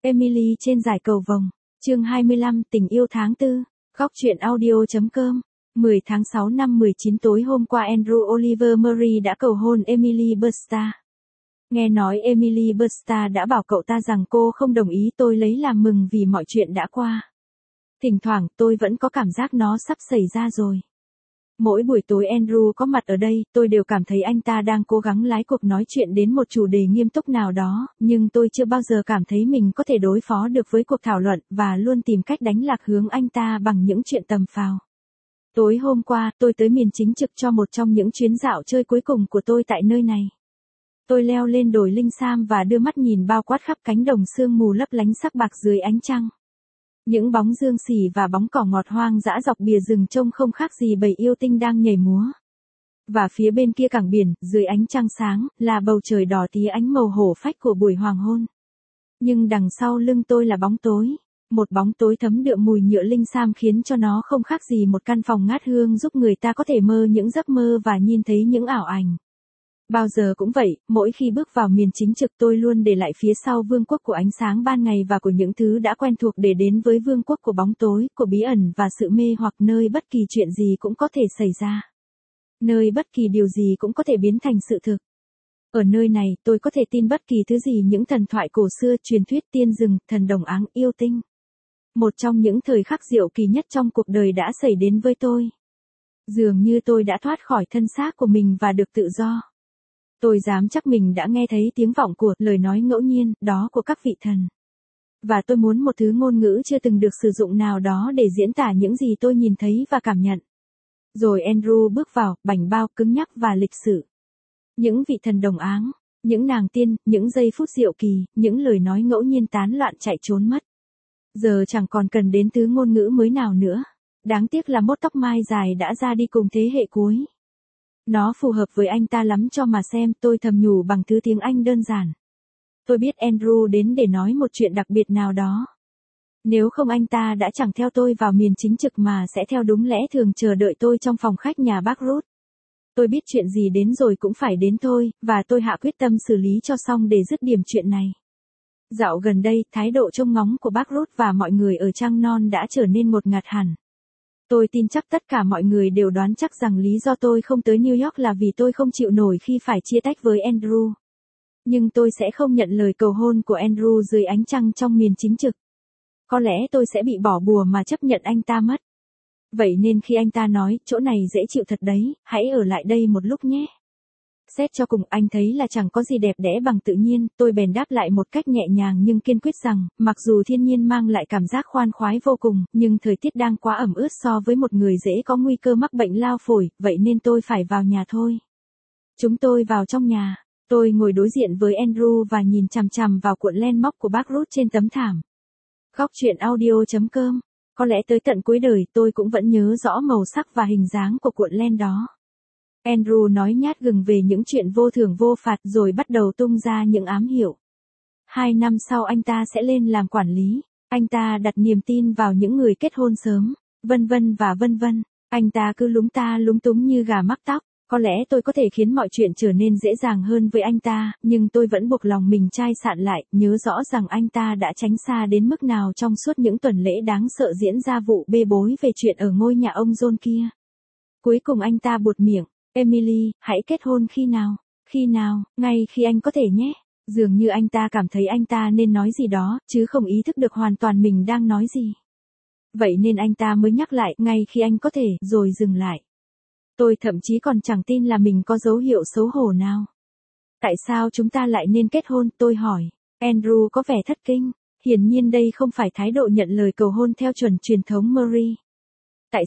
Emily trên giải cầu vồng. Chương 25, tình yêu tháng 4. Góc truyện audio.com. 10 tháng 6 năm 19 tối hôm qua Andrew Oliver Murray đã cầu hôn Emily Burstall. Nghe nói Emily Burstall đã bảo cậu ta rằng cô không đồng ý, tôi lấy làm mừng vì mọi chuyện đã qua. Thỉnh thoảng tôi vẫn có cảm giác nó sắp xảy ra rồi. Mỗi buổi tối Andrew có mặt ở đây, tôi đều cảm thấy anh ta đang cố gắng lái cuộc nói chuyện đến một chủ đề nghiêm túc nào đó, nhưng tôi chưa bao giờ cảm thấy mình có thể đối phó được với cuộc thảo luận và luôn tìm cách đánh lạc hướng anh ta bằng những chuyện tầm phào. Tối hôm qua, tôi tới miền chính trực cho một trong những chuyến dạo chơi cuối cùng của tôi tại nơi này. Tôi leo lên đồi Linh Sam và đưa mắt nhìn bao quát khắp cánh đồng sương mù lấp lánh sắc bạc dưới ánh trăng. Những bóng dương xỉ và bóng cỏ ngọt hoang dã dọc bìa rừng trông không khác gì bầy yêu tinh đang nhảy múa. Và phía bên kia cảng biển, dưới ánh trăng sáng, là bầu trời đỏ tía ánh màu hổ phách của buổi hoàng hôn. Nhưng đằng sau lưng tôi là bóng tối. Một bóng tối thấm đượm mùi nhựa Linh Sam khiến cho nó không khác gì một căn phòng ngát hương, giúp người ta có thể mơ những giấc mơ và nhìn thấy những ảo ảnh. Bao giờ cũng vậy, mỗi khi bước vào miền chính trực tôi luôn để lại phía sau vương quốc của ánh sáng ban ngày và của những thứ đã quen thuộc để đến với vương quốc của bóng tối, của bí ẩn và sự mê hoặc, nơi bất kỳ chuyện gì cũng có thể xảy ra. Nơi bất kỳ điều gì cũng có thể biến thành sự thực. Ở nơi này, tôi có thể tin bất kỳ thứ gì, những thần thoại cổ xưa, truyền thuyết tiên rừng, thần đồng áng, yêu tinh. Một trong những thời khắc diệu kỳ nhất trong cuộc đời đã xảy đến với tôi. Dường như tôi đã thoát khỏi thân xác của mình và được tự do. Tôi dám chắc mình đã nghe thấy tiếng vọng của lời nói ngẫu nhiên, đó của các vị thần. Và tôi muốn một thứ ngôn ngữ chưa từng được sử dụng nào đó để diễn tả những gì tôi nhìn thấy và cảm nhận. Rồi Andrew bước vào, bảnh bao, cứng nhắc và lịch sự. Những vị thần đồng áng, những nàng tiên, những giây phút diệu kỳ, những lời nói ngẫu nhiên tán loạn chạy trốn mất. Giờ chẳng còn cần đến thứ ngôn ngữ mới nào nữa. Đáng tiếc là mốt tóc mai dài đã ra đi cùng thế hệ cuối. Nó phù hợp với anh ta lắm cho mà xem, tôi thầm nhủ bằng thứ tiếng Anh đơn giản. Tôi biết Andrew đến để nói một chuyện đặc biệt nào đó. Nếu không anh ta đã chẳng theo tôi vào miền chính trực mà sẽ theo đúng lẽ thường chờ đợi tôi trong phòng khách nhà bác Ruth. Tôi biết chuyện gì đến rồi cũng phải đến thôi, và tôi hạ quyết tâm xử lý cho xong để dứt điểm chuyện này. Dạo gần đây, thái độ trông ngóng của bác Ruth và mọi người ở Trăng Non đã trở nên ngột ngạt hẳn. Tôi tin chắc tất cả mọi người đều đoán chắc rằng lý do tôi không tới New York là vì tôi không chịu nổi khi phải chia tách với Andrew. Nhưng tôi sẽ không nhận lời cầu hôn của Andrew dưới ánh trăng trong miền chính trực. Có lẽ tôi sẽ bị bỏ bùa mà chấp nhận anh ta mất. Vậy nên khi anh ta nói, chỗ này dễ chịu thật đấy, hãy ở lại đây một lúc nhé. Xét cho cùng anh thấy là chẳng có gì đẹp đẽ bằng tự nhiên, tôi bèn đáp lại một cách nhẹ nhàng nhưng kiên quyết rằng, mặc dù thiên nhiên mang lại cảm giác khoan khoái vô cùng, nhưng thời tiết đang quá ẩm ướt so với một người dễ có nguy cơ mắc bệnh lao phổi, vậy nên tôi phải vào nhà thôi. Chúng tôi vào trong nhà, tôi ngồi đối diện với Andrew và nhìn chằm chằm vào cuộn len móc của bác Ruth trên tấm thảm. Góc truyện audio.com. Có lẽ tới tận cuối đời tôi cũng vẫn nhớ rõ màu sắc và hình dáng của cuộn len đó. Andrew nói nhát gừng về những chuyện vô thưởng vô phạt rồi bắt đầu tung ra những ám hiệu. 2 năm sau anh ta sẽ lên làm quản lý. Anh ta đặt niềm tin vào những người kết hôn sớm, vân vân và vân vân. Anh ta cứ lúng ta lúng túng như gà mắc tóc. Có lẽ tôi có thể khiến mọi chuyện trở nên dễ dàng hơn với anh ta, nhưng tôi vẫn buộc lòng mình chai sạn lại, nhớ rõ rằng anh ta đã tránh xa đến mức nào trong suốt những tuần lễ đáng sợ diễn ra vụ bê bối về chuyện ở ngôi nhà ông John kia. Cuối cùng anh ta buột miệng, Emily, hãy kết hôn khi nào? Khi nào? Ngay khi anh có thể nhé. Dường như anh ta cảm thấy anh ta nên nói gì đó, chứ không ý thức được hoàn toàn mình đang nói gì. Vậy nên anh ta mới nhắc lại, ngay khi anh có thể, rồi dừng lại. Tôi thậm chí còn chẳng tin là mình có dấu hiệu xấu hổ nào. Tại sao chúng ta lại nên kết hôn, tôi hỏi. Andrew có vẻ thất kinh. Hiển nhiên đây không phải thái độ nhận lời cầu hôn theo chuẩn truyền thống Murray. Tại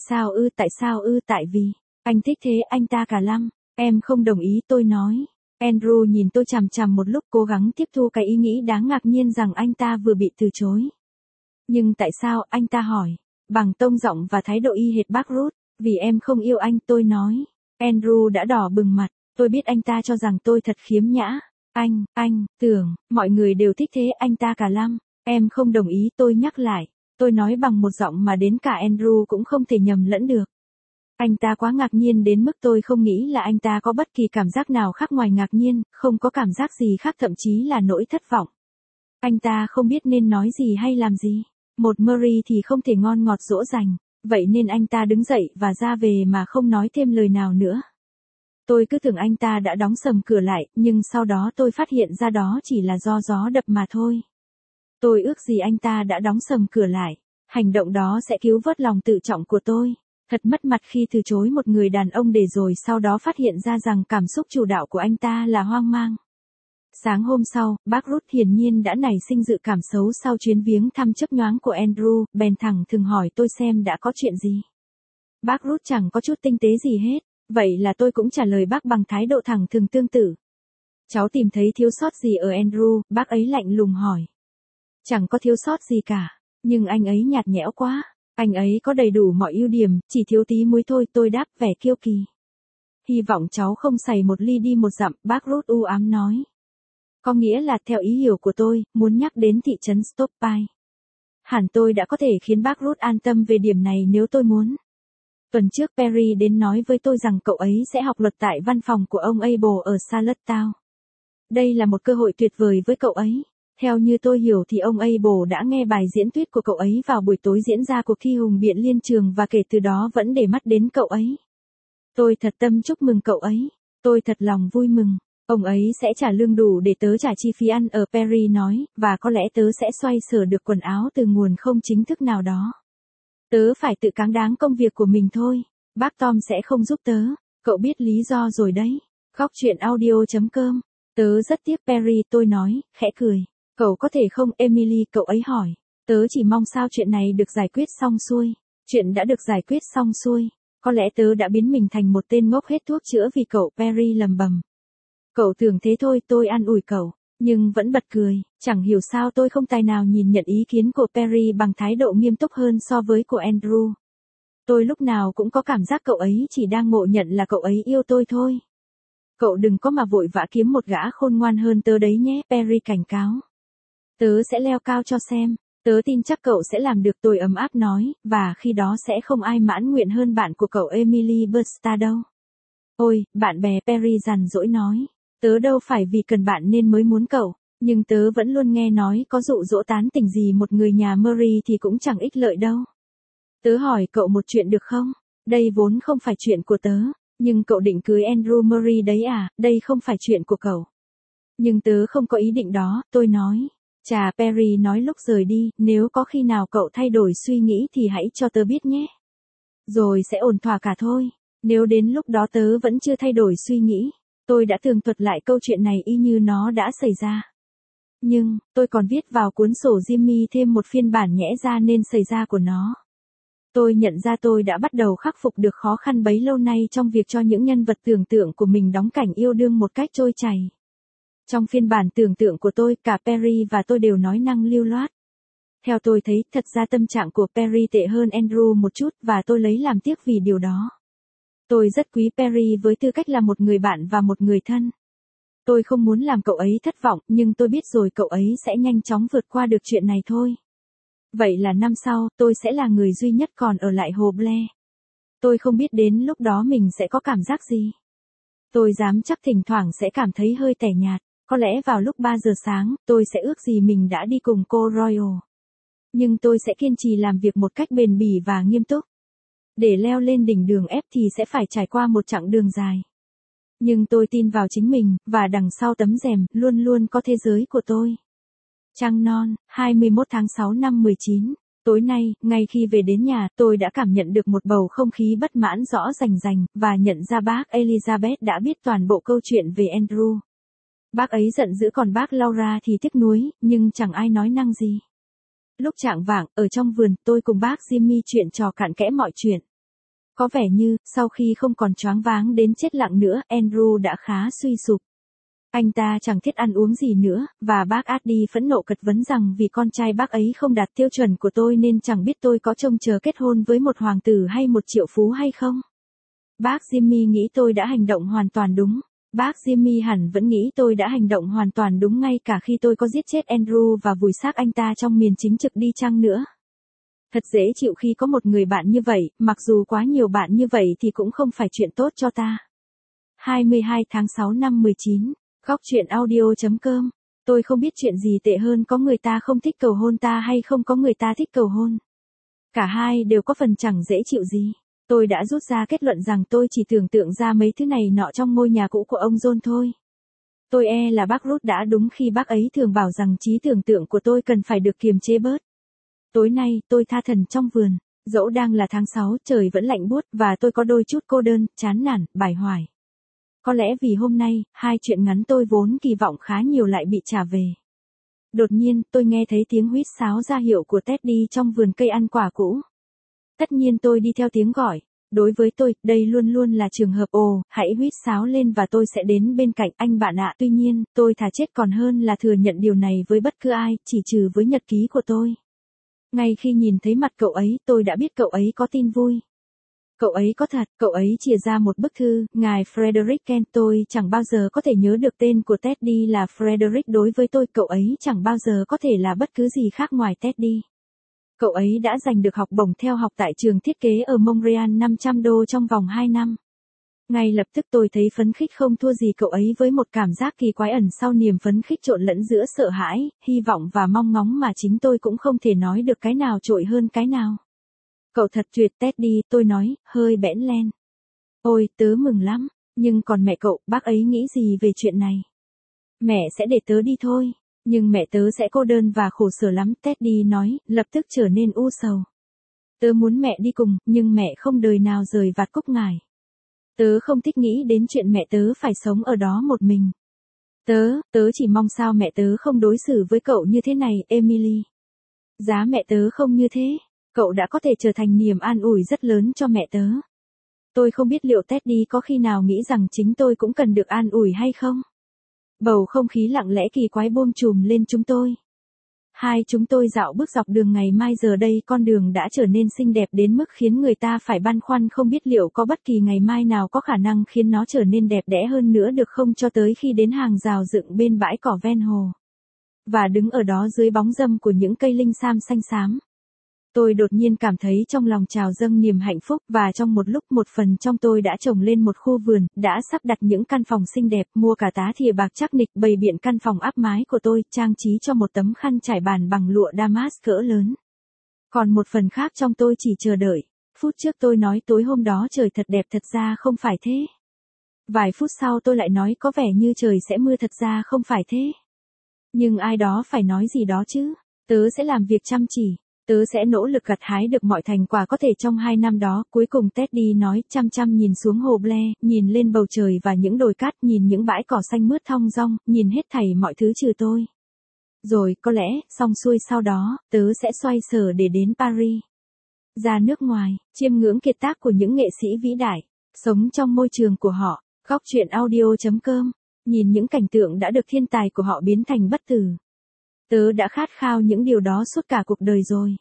sao tại vì, anh thích thế, anh ta cả lăm. Em không đồng ý, tôi nói. Andrew nhìn tôi chằm chằm một lúc, cố gắng tiếp thu cái ý nghĩ đáng ngạc nhiên rằng anh ta vừa bị từ chối. Nhưng tại sao, anh ta hỏi, bằng tông giọng và thái độ y hệt bác Ruth. Vì em không yêu anh, tôi nói. Andrew đã đỏ bừng mặt, tôi biết anh ta cho rằng tôi thật khiếm nhã. Anh, tưởng, mọi người đều thích thế, anh ta cả lăm. Em không đồng ý, tôi nhắc lại. Tôi nói bằng một giọng mà đến cả Andrew cũng không thể nhầm lẫn được. Anh ta quá ngạc nhiên đến mức tôi không nghĩ là anh ta có bất kỳ cảm giác nào khác ngoài ngạc nhiên, không có cảm giác gì khác, thậm chí là nỗi thất vọng. Anh ta không biết nên nói gì hay làm gì. Một Murray thì không thể ngon ngọt dỗ dành, vậy nên anh ta đứng dậy và ra về mà không nói thêm lời nào nữa. Tôi cứ tưởng anh ta đã đóng sầm cửa lại, nhưng sau đó tôi phát hiện ra đó chỉ là do gió đập mà thôi. Tôi ước gì anh ta đã đóng sầm cửa lại. Hành động đó sẽ cứu vớt lòng tự trọng của tôi. Thật mất mặt khi từ chối một người đàn ông để rồi sau đó phát hiện ra rằng cảm xúc chủ đạo của anh ta là hoang mang. Sáng hôm sau, bác Ruth hiển nhiên đã nảy sinh dự cảm xấu sau chuyến viếng thăm chớp nhoáng của Andrew, bèn thẳng thừng hỏi tôi xem đã có chuyện gì. Bác Ruth chẳng có chút tinh tế gì hết, vậy là tôi cũng trả lời bác bằng thái độ thẳng thừng tương tự. Cháu tìm thấy thiếu sót gì ở Andrew, bác ấy lạnh lùng hỏi. Chẳng có thiếu sót gì cả, nhưng anh ấy nhạt nhẽo quá. Anh ấy có đầy đủ mọi ưu điểm, chỉ thiếu tí muối thôi, tôi đáp vẻ kiêu kỳ. Hy vọng cháu không xày một ly đi một dặm, bác Ruth u ám nói. Có nghĩa là theo ý hiểu của tôi, muốn nhắc đến thị trấn Stoppy. Hẳn tôi đã có thể khiến bác Ruth an tâm về điểm này nếu tôi muốn. Tuần trước Perry đến nói với tôi rằng cậu ấy sẽ học luật tại văn phòng của ông Abel ở Charlottetown. Đây là một cơ hội tuyệt vời với cậu ấy. Theo như tôi hiểu thì ông Abel đã nghe bài diễn thuyết của cậu ấy vào buổi tối diễn ra cuộc thi hùng biện liên trường và kể từ đó vẫn để mắt đến cậu ấy. Tôi thật tâm chúc mừng cậu ấy. Tôi thật lòng vui mừng. Ông ấy sẽ trả lương đủ để tớ trả chi phí ăn ở Perry nói, và có lẽ tớ sẽ xoay sở được quần áo từ nguồn không chính thức nào đó. Tớ phải tự cáng đáng công việc của mình thôi. Bác Tom sẽ không giúp tớ. Cậu biết lý do rồi đấy. Góc chuyện audio.com. Tớ rất tiếc Perry, tôi nói, khẽ cười. Cậu có thể không, Emily, cậu ấy hỏi. Tớ chỉ mong sao chuyện này được giải quyết xong xuôi. Chuyện đã được giải quyết xong xuôi. Có lẽ tớ đã biến mình thành một tên ngốc hết thuốc chữa vì cậu, Perry lầm bầm. Cậu tưởng thế thôi, tôi an ủi cậu. Nhưng vẫn bật cười, chẳng hiểu sao tôi không tài nào nhìn nhận ý kiến của Perry bằng thái độ nghiêm túc hơn so với của Andrew. Tôi lúc nào cũng có cảm giác cậu ấy chỉ đang ngộ nhận là cậu ấy yêu tôi thôi. Cậu đừng có mà vội vã kiếm một gã khôn ngoan hơn tớ đấy nhé, Perry cảnh cáo. Tớ sẽ leo cao cho xem, tớ tin chắc cậu sẽ làm được, tôi ấm áp nói, và khi đó sẽ không ai mãn nguyện hơn bạn của cậu Emily Busta đâu. Ôi, bạn bè, Perry rằn rỗi nói, tớ đâu phải vì cần bạn nên mới muốn cậu, nhưng tớ vẫn luôn nghe nói có dụ dỗ tán tỉnh gì một người nhà Murray thì cũng chẳng ích lợi đâu. Tớ hỏi cậu một chuyện được không? Đây vốn không phải chuyện của tớ, nhưng cậu định cưới Andrew Murray đấy à, đây không phải chuyện của cậu. Nhưng tớ không có ý định đó, tôi nói. Chà, Perry nói lúc rời đi, nếu có khi nào cậu thay đổi suy nghĩ thì hãy cho tớ biết nhé. Rồi sẽ ổn thỏa cả thôi. Nếu đến lúc đó tớ vẫn chưa thay đổi suy nghĩ, tôi đã tường thuật lại câu chuyện này y như nó đã xảy ra. Nhưng, tôi còn viết vào cuốn sổ Jimmy thêm một phiên bản nhẽ ra nên xảy ra của nó. Tôi nhận ra tôi đã bắt đầu khắc phục được khó khăn bấy lâu nay trong việc cho những nhân vật tưởng tượng của mình đóng cảnh yêu đương một cách trôi chảy. Trong phiên bản tưởng tượng của tôi, cả Perry và tôi đều nói năng lưu loát. Theo tôi thấy, thật ra tâm trạng của Perry tệ hơn Andrew một chút và tôi lấy làm tiếc vì điều đó. Tôi rất quý Perry với tư cách là một người bạn và một người thân. Tôi không muốn làm cậu ấy thất vọng, nhưng tôi biết rồi cậu ấy sẽ nhanh chóng vượt qua được chuyện này thôi. Vậy là năm sau, tôi sẽ là người duy nhất còn ở lại Hồ Blair. Tôi không biết đến lúc đó mình sẽ có cảm giác gì. Tôi dám chắc thỉnh thoảng sẽ cảm thấy hơi tẻ nhạt. Có lẽ vào lúc 3 giờ sáng, tôi sẽ ước gì mình đã đi cùng cô Royal. Nhưng tôi sẽ kiên trì làm việc một cách bền bỉ và nghiêm túc. Để leo lên đỉnh đường ép thì sẽ phải trải qua một chặng đường dài. Nhưng tôi tin vào chính mình, và đằng sau tấm rèm, luôn luôn có thế giới của tôi. Trăng non, 21 tháng 6 năm 19. Tối nay, ngay khi về đến nhà, tôi đã cảm nhận được một bầu không khí bất mãn rõ rành rành, và nhận ra bác Elizabeth đã biết toàn bộ câu chuyện về Andrew. Bác ấy giận dữ còn bác Laura thì tiếc nuối, nhưng chẳng ai nói năng gì. Lúc chạng vạng, ở trong vườn, tôi cùng bác Jimmy chuyện trò cặn kẽ mọi chuyện. Có vẻ như, sau khi không còn choáng váng đến chết lặng nữa, Andrew đã khá suy sụp. Anh ta chẳng thiết ăn uống gì nữa, và bác Addy phẫn nộ cật vấn rằng vì con trai bác ấy không đạt tiêu chuẩn của tôi nên chẳng biết tôi có trông chờ kết hôn với một hoàng tử hay một triệu phú hay không. Bác Jimmy nghĩ tôi đã hành động hoàn toàn đúng. Bác Jimmy hẳn vẫn nghĩ tôi đã hành động hoàn toàn đúng ngay cả khi tôi có giết chết Andrew và vùi xác anh ta trong miền chính trực đi chăng nữa. Thật dễ chịu khi có một người bạn như vậy, mặc dù quá nhiều bạn như vậy thì cũng không phải chuyện tốt cho ta. 22 tháng 6 năm 19. Góc chuyện audio.com Tôi không biết chuyện gì tệ hơn, có người ta không thích cầu hôn ta hay không có người ta thích cầu hôn. Cả hai đều có phần chẳng dễ chịu gì. Tôi đã rút ra kết luận rằng tôi chỉ tưởng tượng ra mấy thứ này nọ trong ngôi nhà cũ của ông John thôi. Tôi là bác Ruth đã đúng khi bác ấy thường bảo rằng trí tưởng tượng của tôi cần phải được kiềm chế bớt. Tối nay, tôi tha thần trong vườn. Dẫu đang là tháng 6, trời vẫn lạnh buốt và tôi có đôi chút cô đơn, chán nản, bải hoài. Có lẽ vì hôm nay, hai chuyện ngắn tôi vốn kỳ vọng khá nhiều lại bị trả về. Đột nhiên, tôi nghe thấy tiếng huýt sáo ra hiệu của Teddy trong vườn cây ăn quả cũ. Tất nhiên tôi đi theo tiếng gọi. Đối với tôi, đây luôn luôn là trường hợp hãy huýt sáo lên và tôi sẽ đến bên cạnh anh bạn ạ. Tuy nhiên, tôi thà chết còn hơn là thừa nhận điều này với bất cứ ai, chỉ trừ với nhật ký của tôi. Ngay khi nhìn thấy mặt cậu ấy, tôi đã biết cậu ấy có tin vui. Cậu ấy có thật, cậu ấy chìa ra một bức thư, ngài Frederick Kent. Tôi chẳng bao giờ có thể nhớ được tên của Teddy là Frederick. Đối với tôi, cậu ấy chẳng bao giờ có thể là bất cứ gì khác ngoài Teddy. Cậu ấy đã giành được học bổng theo học tại trường thiết kế ở Montreal $500 trong vòng 2 năm. Ngay lập tức tôi thấy phấn khích không thua gì cậu ấy, với một cảm giác kỳ quái ẩn sau niềm phấn khích trộn lẫn giữa sợ hãi, hy vọng và mong ngóng mà chính tôi cũng không thể nói được cái nào trội hơn cái nào. Cậu thật tuyệt Teddy, tôi nói, hơi bẽn len. Ôi, tớ mừng lắm, nhưng còn mẹ cậu, bác ấy nghĩ gì về chuyện này? Mẹ sẽ để tớ đi thôi. Nhưng mẹ tớ sẽ cô đơn và khổ sở lắm, Teddy nói, lập tức trở nên u sầu. Tớ muốn mẹ đi cùng, nhưng mẹ không đời nào rời vạt cúc ngải. Tớ không thích nghĩ đến chuyện mẹ tớ phải sống ở đó một mình. Tớ chỉ mong sao mẹ tớ không đối xử với cậu như thế này, Emily. Giá mẹ tớ không như thế, cậu đã có thể trở thành niềm an ủi rất lớn cho mẹ tớ. Tôi không biết liệu Teddy có khi nào nghĩ rằng chính tôi cũng cần được an ủi hay không. Bầu không khí lặng lẽ kỳ quái buông trùm lên chúng tôi. Hai chúng tôi dạo bước dọc đường ngày mai, giờ đây con đường đã trở nên xinh đẹp đến mức khiến người ta phải băn khoăn không biết liệu có bất kỳ ngày mai nào có khả năng khiến nó trở nên đẹp đẽ hơn nữa được không, cho tới khi đến hàng rào dựng bên bãi cỏ ven hồ. Và đứng ở đó dưới bóng râm của những cây linh sam xanh xám. Tôi đột nhiên cảm thấy trong lòng trào dâng niềm hạnh phúc, và trong một lúc một phần trong tôi đã trồng lên một khu vườn, đã sắp đặt những căn phòng xinh đẹp, mua cả tá thìa bạc chắc nịch, bày biện căn phòng áp mái của tôi, trang trí cho một tấm khăn trải bàn bằng lụa damask cỡ lớn. Còn một phần khác trong tôi chỉ chờ đợi. Phút trước tôi nói tối hôm đó trời thật đẹp, thật ra không phải thế. Vài phút sau tôi lại nói có vẻ như trời sẽ mưa, thật ra không phải thế. Nhưng ai đó phải nói gì đó chứ. Tớ sẽ làm việc chăm chỉ. Tớ sẽ nỗ lực gặt hái được mọi thành quả có thể trong 2 năm đó. Cuối cùng Teddy nói, chăm chăm nhìn xuống hồ Blair, nhìn lên bầu trời và những đồi cát, nhìn những bãi cỏ xanh mướt thong dong, nhìn hết thảy mọi thứ trừ tôi. Rồi, có lẽ, xong xuôi sau đó, tớ sẽ xoay sở để đến Paris. Ra nước ngoài, chiêm ngưỡng kiệt tác của những nghệ sĩ vĩ đại, sống trong môi trường của họ. Góc truyện audio.com, nhìn những cảnh tượng đã được thiên tài của họ biến thành bất tử. Tớ đã khát khao những điều đó suốt cả cuộc đời rồi.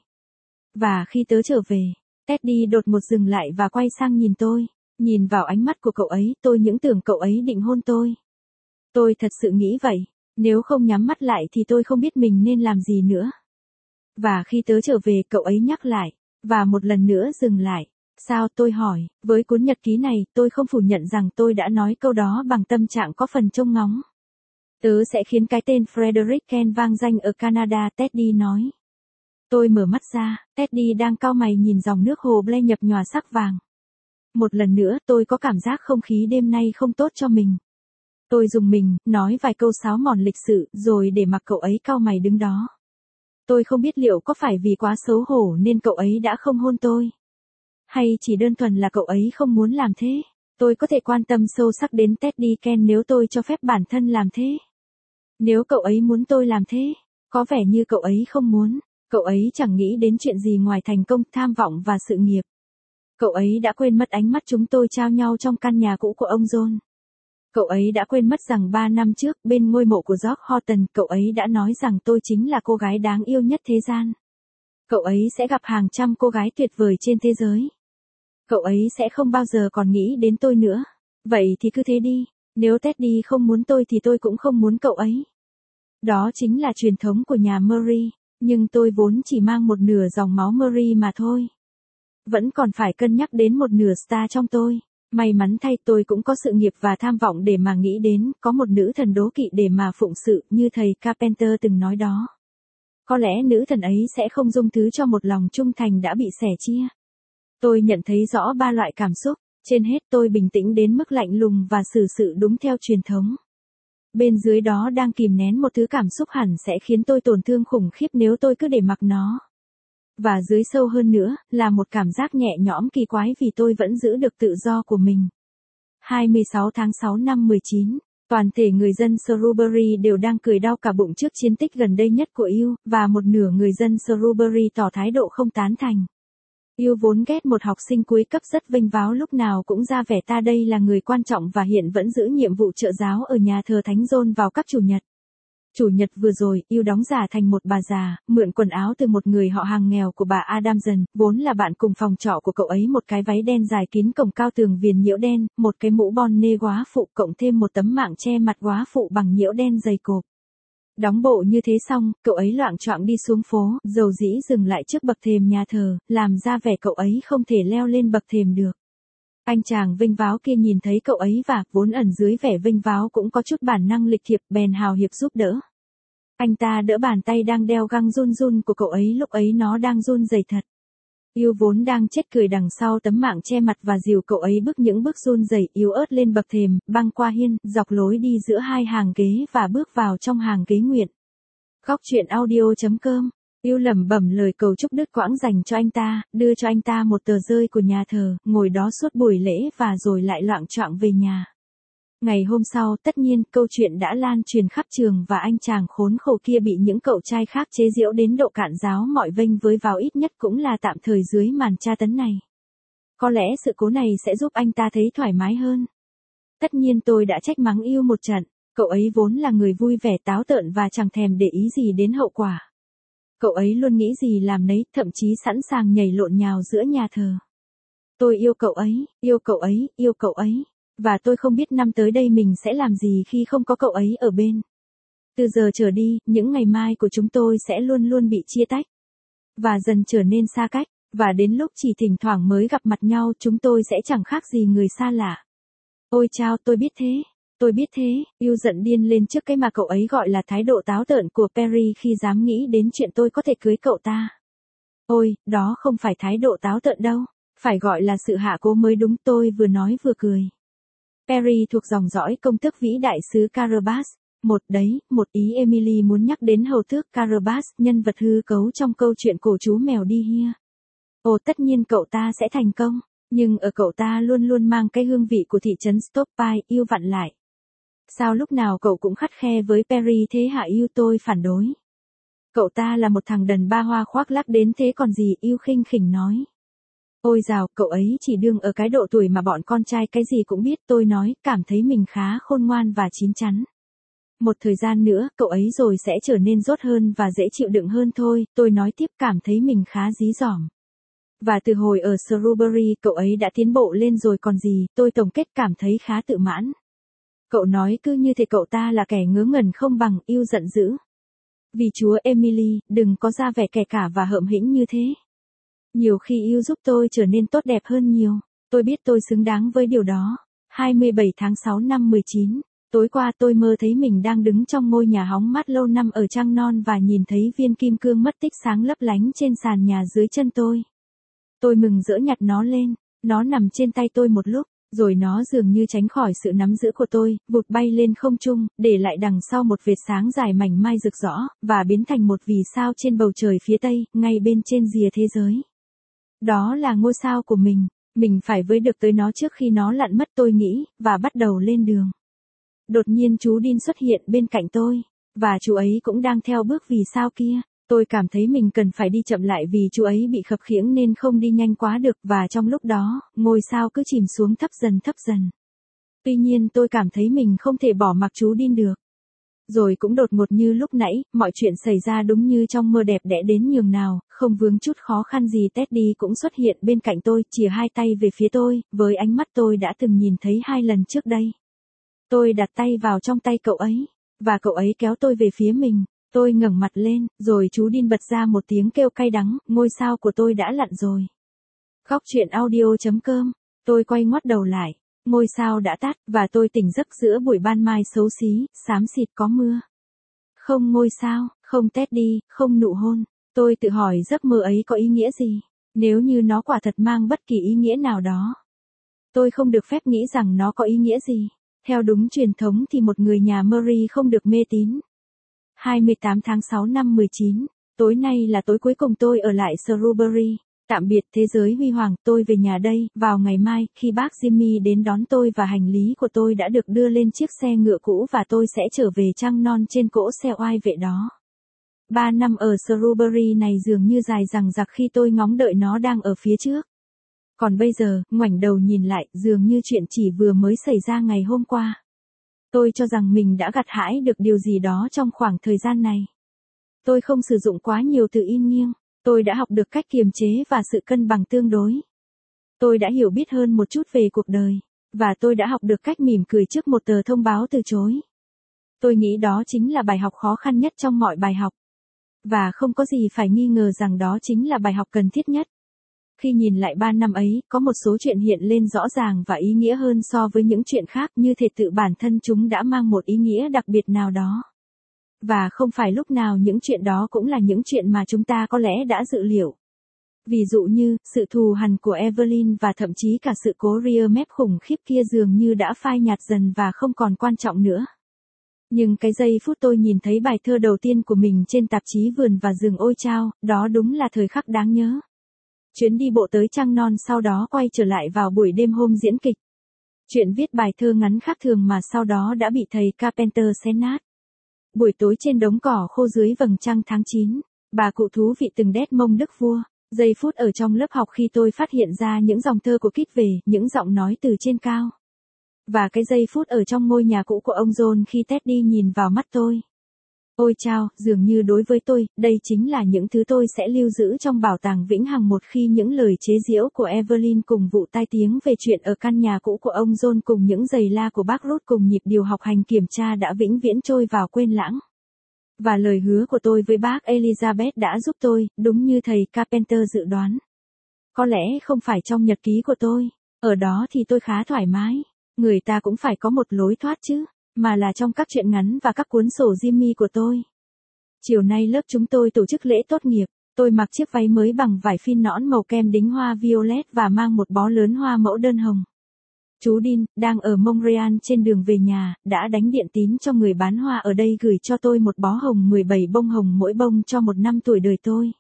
Và khi tớ trở về, Teddy đột ngột dừng lại và quay sang nhìn tôi. Nhìn vào ánh mắt của cậu ấy, tôi những tưởng cậu ấy định hôn tôi. Tôi thật sự nghĩ vậy. Nếu không nhắm mắt lại thì tôi không biết mình nên làm gì nữa. Và khi tớ trở về, cậu ấy nhắc lại. Và một lần nữa dừng lại. Sao, tôi hỏi, với cuốn nhật ký này, tôi không phủ nhận rằng tôi đã nói câu đó bằng tâm trạng có phần trông ngóng. Tớ sẽ khiến cái tên Frederick Kent vang danh ở Canada, Teddy nói. Tôi mở mắt ra, Teddy đang cau mày nhìn dòng nước hồ Blair nhập nhòa sắc vàng. Một lần nữa, tôi có cảm giác không khí đêm nay không tốt cho mình. Tôi rùng mình, nói vài câu sáo mòn lịch sự, rồi để mặc cậu ấy cau mày đứng đó. Tôi không biết liệu có phải vì quá xấu hổ nên cậu ấy đã không hôn tôi. Hay chỉ đơn thuần là cậu ấy không muốn làm thế. Tôi có thể quan tâm sâu sắc đến Teddy Kent nếu tôi cho phép bản thân làm thế. Nếu cậu ấy muốn tôi làm thế, có vẻ như cậu ấy không muốn. Cậu ấy chẳng nghĩ đến chuyện gì ngoài thành công, tham vọng và sự nghiệp. Cậu ấy đã quên mất ánh mắt chúng tôi trao nhau trong căn nhà cũ của ông John. Cậu ấy đã quên mất rằng 3 năm trước, bên ngôi mộ của George Horton, cậu ấy đã nói rằng tôi chính là cô gái đáng yêu nhất thế gian. Cậu ấy sẽ gặp hàng trăm cô gái tuyệt vời trên thế giới. Cậu ấy sẽ không bao giờ còn nghĩ đến tôi nữa. Vậy thì cứ thế đi. Nếu Teddy không muốn tôi thì tôi cũng không muốn cậu ấy. Đó chính là truyền thống của nhà Murray. Nhưng tôi vốn chỉ mang một nửa dòng máu Murray mà thôi. Vẫn còn phải cân nhắc đến một nửa Star trong tôi. May mắn thay tôi cũng có sự nghiệp và tham vọng để mà nghĩ đến, có một nữ thần đố kỵ để mà phụng sự, như thầy Carpenter từng nói đó. Có lẽ nữ thần ấy sẽ không dung thứ cho một lòng trung thành đã bị sẻ chia. Tôi nhận thấy rõ ba loại cảm xúc, trên hết tôi bình tĩnh đến mức lạnh lùng và xử sự đúng theo truyền thống. Bên dưới đó đang kìm nén một thứ cảm xúc hẳn sẽ khiến tôi tổn thương khủng khiếp nếu tôi cứ để mặc nó. Và dưới sâu hơn nữa, là một cảm giác nhẹ nhõm kỳ quái vì tôi vẫn giữ được tự do của mình. 26 tháng 6 năm 19, toàn thể người dân Shrewsbury đều đang cười đau cả bụng trước chiến tích gần đây nhất của Yêu, và một nửa người dân Shrewsbury tỏ thái độ không tán thành. Yêu vốn ghét một học sinh cuối cấp rất vênh váo lúc nào cũng ra vẻ ta đây là người quan trọng và hiện vẫn giữ nhiệm vụ trợ giáo ở nhà thờ Thánh John vào các chủ nhật. Chủ nhật vừa rồi, Yêu đóng giả thành một bà già, mượn quần áo từ một người họ hàng nghèo của bà Adamson, vốn là bạn cùng phòng trọ của cậu ấy, một cái váy đen dài kín cổng cao tường viền nhiễu đen, một cái mũ bonnet góa phụ cộng thêm một tấm mạng che mặt góa phụ bằng nhiễu đen dày cộp. Đóng bộ như thế xong, cậu ấy loạng choạng đi xuống phố, dầu dĩ dừng lại trước bậc thềm nhà thờ, làm ra vẻ cậu ấy không thể leo lên bậc thềm được. Anh chàng vênh váo kia nhìn thấy cậu ấy và, vốn ẩn dưới vẻ vênh váo cũng có chút bản năng lịch thiệp, bèn hào hiệp giúp đỡ. Anh ta đỡ bàn tay đang đeo găng run run của cậu ấy, lúc ấy nó đang run rẩy thật. Yêu vốn đang chết cười đằng sau tấm mạng che mặt và dìu cậu ấy bước những bước run rẩy yếu ớt lên bậc thềm, băng qua hiên, dọc lối đi giữa hai hàng ghế và bước vào trong hàng ghế nguyện. Góc truyện audio.com. Yêu lẩm bẩm lời cầu chúc đứt quãng dành cho anh ta, đưa cho anh ta một tờ rơi của nhà thờ, ngồi đó suốt buổi lễ và rồi lại loạng choạng về nhà. Ngày hôm sau, tất nhiên, câu chuyện đã lan truyền khắp trường và anh chàng khốn khổ kia bị những cậu trai khác chế giễu đến độ cạn giáo mọi vênh với vào, ít nhất cũng là tạm thời dưới màn tra tấn này. Có lẽ sự cố này sẽ giúp anh ta thấy thoải mái hơn. Tất nhiên tôi đã trách mắng Yêu một trận, cậu ấy vốn là người vui vẻ táo tợn và chẳng thèm để ý gì đến hậu quả. Cậu ấy luôn nghĩ gì làm nấy, thậm chí sẵn sàng nhảy lộn nhào giữa nhà thờ. Tôi yêu cậu ấy, yêu cậu ấy, yêu cậu ấy. Và tôi không biết năm tới đây mình sẽ làm gì khi không có cậu ấy ở bên. Từ giờ trở đi, những ngày mai của chúng tôi sẽ luôn luôn bị chia tách. Và dần trở nên xa cách. Và đến lúc chỉ thỉnh thoảng mới gặp mặt nhau, chúng tôi sẽ chẳng khác gì người xa lạ. Ôi chao, tôi biết thế. Tôi biết thế. Yêu giận điên lên trước cái mà cậu ấy gọi là thái độ táo tợn của Perry khi dám nghĩ đến chuyện tôi có thể cưới cậu ta. Ôi, đó không phải thái độ táo tợn đâu. Phải gọi là sự hạ cố mới đúng, tôi vừa nói vừa cười. Perry thuộc dòng dõi công tước vĩ đại xứ Carabas. Một ý Emily muốn nhắc đến hầu tước Carabas, nhân vật hư cấu trong câu chuyện cổ chú mèo đi hia. Ồ, tất nhiên cậu ta sẽ thành công, nhưng ở cậu ta luôn luôn mang cái hương vị của thị trấn Stoppy. Yêu vặn lại. Sao lúc nào cậu cũng khắt khe với Perry thế hả Yêu? Tôi phản đối. Cậu ta là một thằng đần ba hoa khoác lác đến thế còn gì, Yêu khinh khỉnh nói. Ôi dào, cậu ấy chỉ đương ở cái độ tuổi mà bọn con trai cái gì cũng biết, tôi nói, cảm thấy mình khá khôn ngoan và chín chắn. Một thời gian nữa, cậu ấy rồi sẽ trở nên dốt hơn và dễ chịu đựng hơn thôi, tôi nói tiếp, cảm thấy mình khá dí dỏm. Và từ hồi ở Shrewsbury, cậu ấy đã tiến bộ lên rồi còn gì, tôi tổng kết cảm thấy khá tự mãn. Cậu nói cứ như thế cậu ta là kẻ ngớ ngẩn không bằng, Yêu giận dữ. Vì Chúa Emily, đừng có ra vẻ kẻ cả và hợm hĩnh như thế. Nhiều khi Yêu giúp tôi trở nên tốt đẹp hơn nhiều. Tôi biết tôi xứng đáng với điều đó. 27 tháng 6 năm 19. Tối qua tôi mơ thấy mình đang đứng trong ngôi nhà hóng mát lâu năm ở Trăng Non và nhìn thấy viên kim cương mất tích sáng lấp lánh trên sàn nhà dưới chân tôi. Tôi mừng rỡ nhặt nó lên. Nó nằm trên tay tôi một lúc, rồi nó dường như tránh khỏi sự nắm giữ của tôi, vụt bay lên không trung, để lại đằng sau một vệt sáng dài mảnh mai rực rỡ, và biến thành một vì sao trên bầu trời phía tây, ngay bên trên rìa thế giới. Đó là ngôi sao của mình phải với được tới nó trước khi nó lặn mất, tôi nghĩ, và bắt đầu lên đường. Đột nhiên chú Dean xuất hiện bên cạnh tôi, và chú ấy cũng đang theo bước vì sao kia. Tôi cảm thấy mình cần phải đi chậm lại vì chú ấy bị khập khiễng nên không đi nhanh quá được, và trong lúc đó, ngôi sao cứ chìm xuống thấp dần thấp dần. Tuy nhiên tôi cảm thấy mình không thể bỏ mặc chú Dean được. Rồi cũng đột ngột như lúc nãy, mọi chuyện xảy ra đúng như trong mơ đẹp đẽ đến nhường nào, không vướng chút khó khăn gì. Teddy cũng xuất hiện bên cạnh tôi, chìa hai tay về phía tôi, với ánh mắt tôi đã từng nhìn thấy 2 lần trước đây. Tôi đặt tay vào trong tay cậu ấy, và cậu ấy kéo tôi về phía mình. Tôi ngẩng mặt lên, rồi chú Dean bật ra một tiếng kêu cay đắng, ngôi sao của tôi đã lặn rồi. Góc truyện audio.com Tôi quay ngoắt đầu lại, ngôi sao đã tắt, và tôi tỉnh giấc giữa buổi ban mai xấu xí, xám xịt có mưa. Không ngôi sao, không Teddy, không nụ hôn. Tôi tự hỏi giấc mơ ấy có ý nghĩa gì? Nếu như nó quả thật mang bất kỳ ý nghĩa nào đó. Tôi không được phép nghĩ rằng nó có ý nghĩa gì. Theo đúng truyền thống thì một người nhà Murray không được mê tín. 28 tháng 6 năm 19, tối nay là tối cuối cùng tôi ở lại Shrewsbury. Tạm biệt thế giới huy hoàng, tôi về nhà đây. Vào ngày mai, khi bác Jimmy đến đón tôi và hành lý của tôi đã được đưa lên chiếc xe ngựa cũ và tôi sẽ trở về trăng non trên cỗ xe oai vệ đó. 3 năm ở Shrewsbury này dường như dài dằng dặc khi tôi ngóng đợi nó đang ở phía trước. Còn bây giờ, ngoảnh đầu nhìn lại, dường như chuyện chỉ vừa mới xảy ra ngày hôm qua. Tôi cho rằng mình đã gặt hái được điều gì đó trong khoảng thời gian này. Tôi không sử dụng quá nhiều từ in nghiêng. Tôi đã học được cách kiềm chế và sự cân bằng tương đối. Tôi đã hiểu biết hơn một chút về cuộc đời. Và tôi đã học được cách mỉm cười trước một tờ thông báo từ chối. Tôi nghĩ đó chính là bài học khó khăn nhất trong mọi bài học. Và không có gì phải nghi ngờ rằng đó chính là bài học cần thiết nhất. Khi nhìn lại 3 năm ấy, có một số chuyện hiện lên rõ ràng và ý nghĩa hơn so với những chuyện khác, như thể tự bản thân chúng đã mang một ý nghĩa đặc biệt nào đó. Và không phải lúc nào những chuyện đó cũng là những chuyện mà chúng ta có lẽ đã dự liệu. Ví dụ như, sự thù hằn của Evelyn và thậm chí cả sự cố rear mép khủng khiếp kia dường như đã phai nhạt dần và không còn quan trọng nữa. Nhưng cái giây phút tôi nhìn thấy bài thơ đầu tiên của mình trên tạp chí Vườn và Rừng Ôi Chao, đó đúng là thời khắc đáng nhớ. Chuyến đi bộ tới trăng non sau đó quay trở lại vào buổi đêm hôm diễn kịch. Chuyện viết bài thơ ngắn khác thường mà sau đó đã bị thầy Carpenter xé nát. Buổi tối trên đống cỏ khô dưới vầng trăng tháng 9, bà cụ thú vị từng đét mông đức vua. Giây phút ở trong lớp học khi tôi phát hiện ra những dòng thơ của Kit về, những giọng nói từ trên cao. Và cái giây phút ở trong ngôi nhà cũ của ông John khi Teddy nhìn vào mắt tôi. Ôi chao, dường như đối với tôi, đây chính là những thứ tôi sẽ lưu giữ trong bảo tàng vĩnh hằng một khi những lời chế giễu của Evelyn cùng vụ tai tiếng về chuyện ở căn nhà cũ của ông John cùng những giày la của bác Ruth cùng nhịp điều học hành kiểm tra đã vĩnh viễn trôi vào quên lãng. Và lời hứa của tôi với bác Elizabeth đã giúp tôi, đúng như thầy Carpenter dự đoán. Có lẽ không phải trong nhật ký của tôi, ở đó thì tôi khá thoải mái, người ta cũng phải có một lối thoát chứ, mà là trong các truyện ngắn và các cuốn sổ Jimmy của tôi. Chiều nay lớp chúng tôi tổ chức lễ tốt nghiệp, tôi mặc chiếc váy mới bằng vải phin nõn màu kem đính hoa violet và mang một bó lớn hoa mẫu đơn hồng. Chú Dean, đang ở Montreal trên đường về nhà, đã đánh điện tín cho người bán hoa ở đây gửi cho tôi một bó hồng 17 bông hồng mỗi bông cho một năm tuổi đời tôi.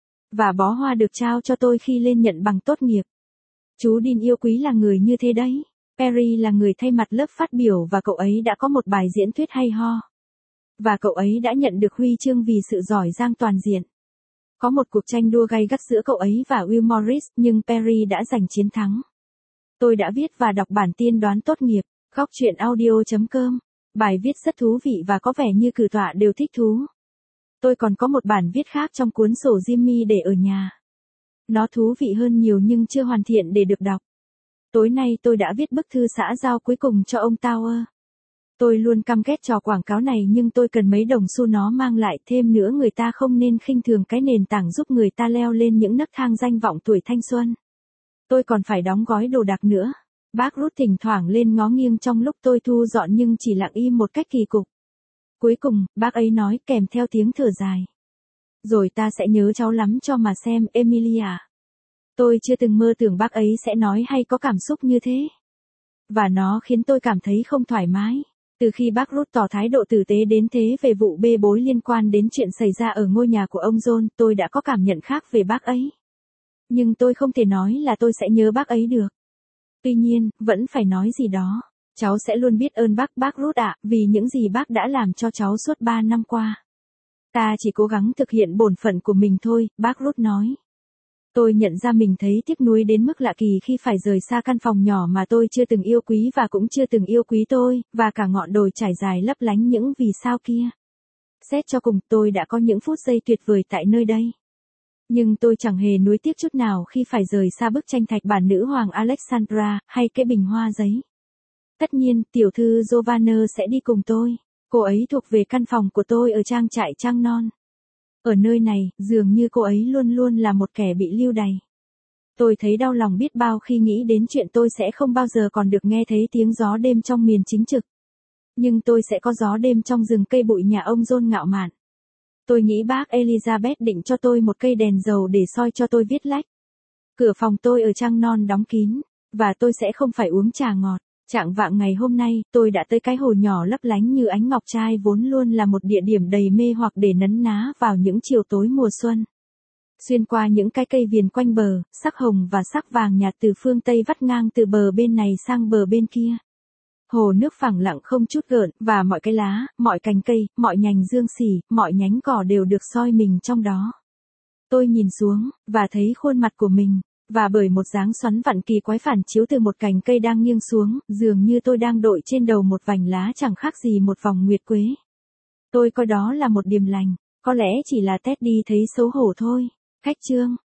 Và bó hoa được trao cho tôi khi lên nhận bằng tốt nghiệp. Chú Dean yêu quý là người như thế đấy. Perry là người thay mặt lớp phát biểu và cậu ấy đã có một bài diễn thuyết hay ho. Và cậu ấy đã nhận được huy chương vì sự giỏi giang toàn diện. Có một cuộc tranh đua gay gắt giữa cậu ấy và Will Morris, nhưng Perry đã giành chiến thắng. Tôi đã viết và đọc bản tiên đoán tốt nghiệp, góc truyện audio.com. Bài viết rất thú vị và có vẻ như cử tọa đều thích thú. Tôi còn có một bản viết khác trong cuốn sổ Jimmy để ở nhà. Nó thú vị hơn nhiều nhưng chưa hoàn thiện để được đọc. Tối nay tôi đã viết bức thư xã giao cuối cùng cho ông Tower. Tôi luôn căm ghét trò quảng cáo này nhưng tôi cần mấy đồng xu nó mang lại, thêm nữa người ta không nên khinh thường cái nền tảng giúp người ta leo lên những nấc thang danh vọng tuổi thanh xuân. Tôi còn phải đóng gói đồ đạc nữa. Bác Ruth thỉnh thoảng lên ngó nghiêng trong lúc tôi thu dọn nhưng chỉ lặng im một cách kỳ cục. Cuối cùng, bác ấy nói kèm theo tiếng thở dài. Rồi ta sẽ nhớ cháu lắm cho mà xem, Emilia. Tôi chưa từng mơ tưởng bác ấy sẽ nói hay có cảm xúc như thế. Và nó khiến tôi cảm thấy không thoải mái. Từ khi bác Ruth tỏ thái độ tử tế đến thế về vụ bê bối liên quan đến chuyện xảy ra ở ngôi nhà của ông John, tôi đã có cảm nhận khác về bác ấy. Nhưng tôi không thể nói là tôi sẽ nhớ bác ấy được. Tuy nhiên, vẫn phải nói gì đó. Cháu sẽ luôn biết ơn bác Ruth ạ, vì những gì bác đã làm cho cháu suốt 3 năm qua. Ta chỉ cố gắng thực hiện bổn phận của mình thôi, bác Ruth nói. Tôi nhận ra mình thấy tiếc nuối đến mức lạ kỳ khi phải rời xa căn phòng nhỏ mà tôi chưa từng yêu quý và cũng chưa từng yêu quý tôi, và cả ngọn đồi trải dài lấp lánh những vì sao kia. Xét cho cùng, tôi đã có những phút giây tuyệt vời tại nơi đây. Nhưng tôi chẳng hề nuối tiếc chút nào khi phải rời xa bức tranh thạch bản nữ hoàng Alexandra, hay cái bình hoa giấy. Tất nhiên, tiểu thư Giovanna sẽ đi cùng tôi. Cô ấy thuộc về căn phòng của tôi ở trang trại trăng non. Ở nơi này, dường như cô ấy luôn luôn là một kẻ bị lưu đày. Tôi thấy đau lòng biết bao khi nghĩ đến chuyện tôi sẽ không bao giờ còn được nghe thấy tiếng gió đêm trong miền chính trực. Nhưng tôi sẽ có gió đêm trong rừng cây bụi nhà ông John ngạo mạn. Tôi nghĩ bác Elizabeth định cho tôi một cây đèn dầu để soi cho tôi viết lách. Cửa phòng tôi ở trang non đóng kín, và tôi sẽ không phải uống trà ngọt. Trạng vạng ngày hôm nay, tôi đã tới cái hồ nhỏ lấp lánh như ánh ngọc trai vốn luôn là một địa điểm đầy mê hoặc để nấn ná vào những chiều tối mùa xuân. Xuyên qua những cái cây viền quanh bờ, sắc hồng và sắc vàng nhạt từ phương Tây vắt ngang từ bờ bên này sang bờ bên kia. Hồ nước phẳng lặng không chút gợn, và mọi cái lá, mọi cành cây, mọi nhành dương xỉ, mọi nhánh cỏ đều được soi mình trong đó. Tôi nhìn xuống, và thấy khuôn mặt của mình, và bởi một dáng xoắn vặn kỳ quái phản chiếu từ một cành cây đang nghiêng xuống, dường như tôi đang đội trên đầu một vành lá chẳng khác gì một vòng nguyệt quế. Tôi coi đó là một điềm lành, có lẽ chỉ là Teddy thấy xấu hổ thôi. Khách chương.